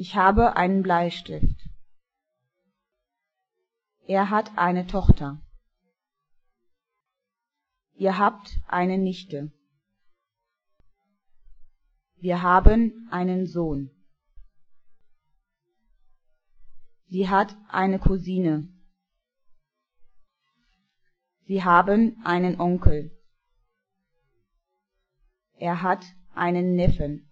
Ich habe einen Bleistift. Er hat eine Tochter. Ihr habt eine Nichte. Wir haben einen Sohn. Sie hat eine Cousine. Sie haben einen Onkel. Er hat einen Neffen.